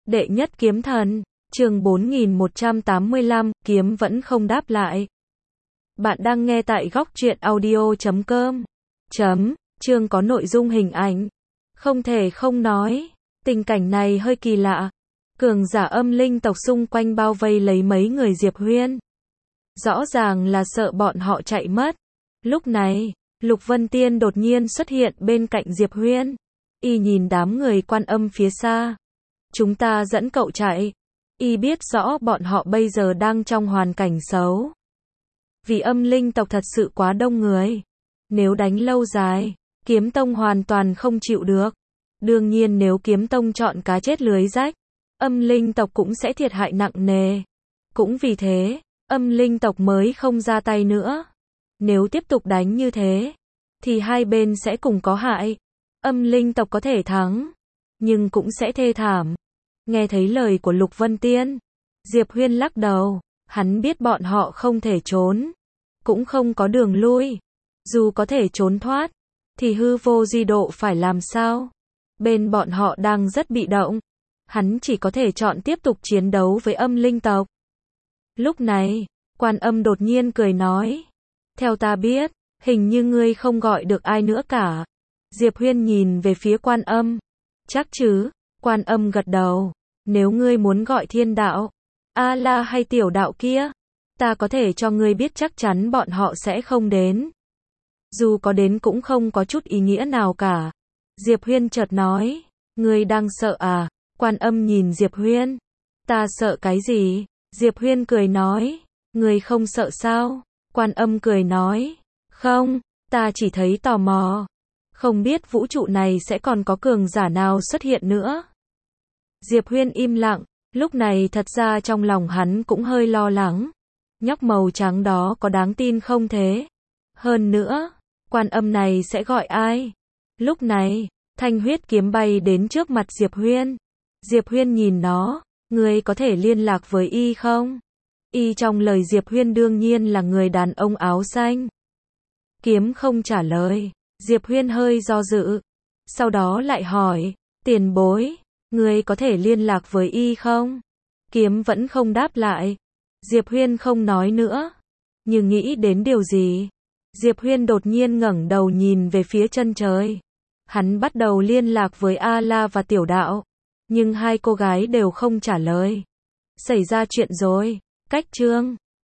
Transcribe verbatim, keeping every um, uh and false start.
Đệ nhất kiếm thần, chương bốn nghìn một trăm tám mươi lăm, kiếm vẫn không đáp lại. Bạn đang nghe tại góc truyện audio chấm com. Chấm, chương có nội dung hình ảnh. Không thể không nói, tình cảnh này hơi kỳ lạ. Cường giả âm linh tộc xung quanh bao vây lấy mấy người Diệp Huyên. Rõ ràng là sợ bọn họ chạy mất. Lúc này, Lục Vân Tiên đột nhiên xuất hiện bên cạnh Diệp Huyên. Y nhìn đám người Quan Âm phía xa. Chúng ta dẫn cậu chạy. Y biết rõ bọn họ bây giờ đang trong hoàn cảnh xấu. Vì âm linh tộc thật sự quá đông người. Nếu đánh lâu dài, Kiếm Tông hoàn toàn không chịu được. Đương nhiên nếu Kiếm Tông chọn cá chết lưới rách, âm linh tộc cũng sẽ thiệt hại nặng nề. Cũng vì thế, âm linh tộc mới không ra tay nữa. Nếu tiếp tục đánh như thế, thì hai bên sẽ cùng có hại. Âm linh tộc có thể thắng, nhưng cũng sẽ thê thảm. Nghe thấy lời của Lục Vân Tiên, Diệp Huyên lắc đầu. Hắn biết bọn họ không thể trốn, cũng không có đường lui. Dù có thể trốn thoát, thì hư vô di độ phải làm sao? Bên bọn họ đang rất bị động. Hắn chỉ có thể chọn tiếp tục chiến đấu với âm linh tộc. Lúc này, Quan Âm đột nhiên cười nói. Theo ta biết, hình như ngươi không gọi được ai nữa cả. Diệp Huyên nhìn về phía Quan Âm. Chắc chứ? Quan Âm gật đầu. Nếu ngươi muốn gọi thiên đạo, A-la hay tiểu đạo kia, ta có thể cho ngươi biết chắc chắn bọn họ sẽ không đến. Dù có đến cũng không có chút ý nghĩa nào cả. Diệp Huyên chợt nói. Ngươi đang sợ à? Quan Âm nhìn Diệp Huyên. Ta sợ cái gì? Diệp Huyên cười nói. Ngươi không sợ sao? Quan Âm cười nói. Không, ta chỉ thấy tò mò. Không biết vũ trụ này sẽ còn có cường giả nào xuất hiện nữa. Diệp Huyên im lặng. Lúc này thật ra trong lòng hắn cũng hơi lo lắng. Nhóc màu trắng đó có đáng tin không thế? Hơn nữa, Quan Âm này sẽ gọi ai? Lúc này, thanh huyết kiếm bay đến trước mặt Diệp Huyên. Diệp Huyên nhìn nó. Ngươi có thể liên lạc với y không? Y trong lời Diệp Huyên đương nhiên là người đàn ông áo xanh. Kiếm không trả lời. Diệp Huyên hơi do dự. Sau đó lại hỏi. Tiền bối, ngươi có thể liên lạc với y không? Kiếm vẫn không đáp lại. Diệp Huyên không nói nữa. Nhưng nghĩ đến điều gì? Diệp Huyên đột nhiên ngẩng đầu nhìn về phía chân trời. Hắn bắt đầu liên lạc với A-la và tiểu đạo. Nhưng hai cô gái đều không trả lời. Xảy ra chuyện rồi. Cách chương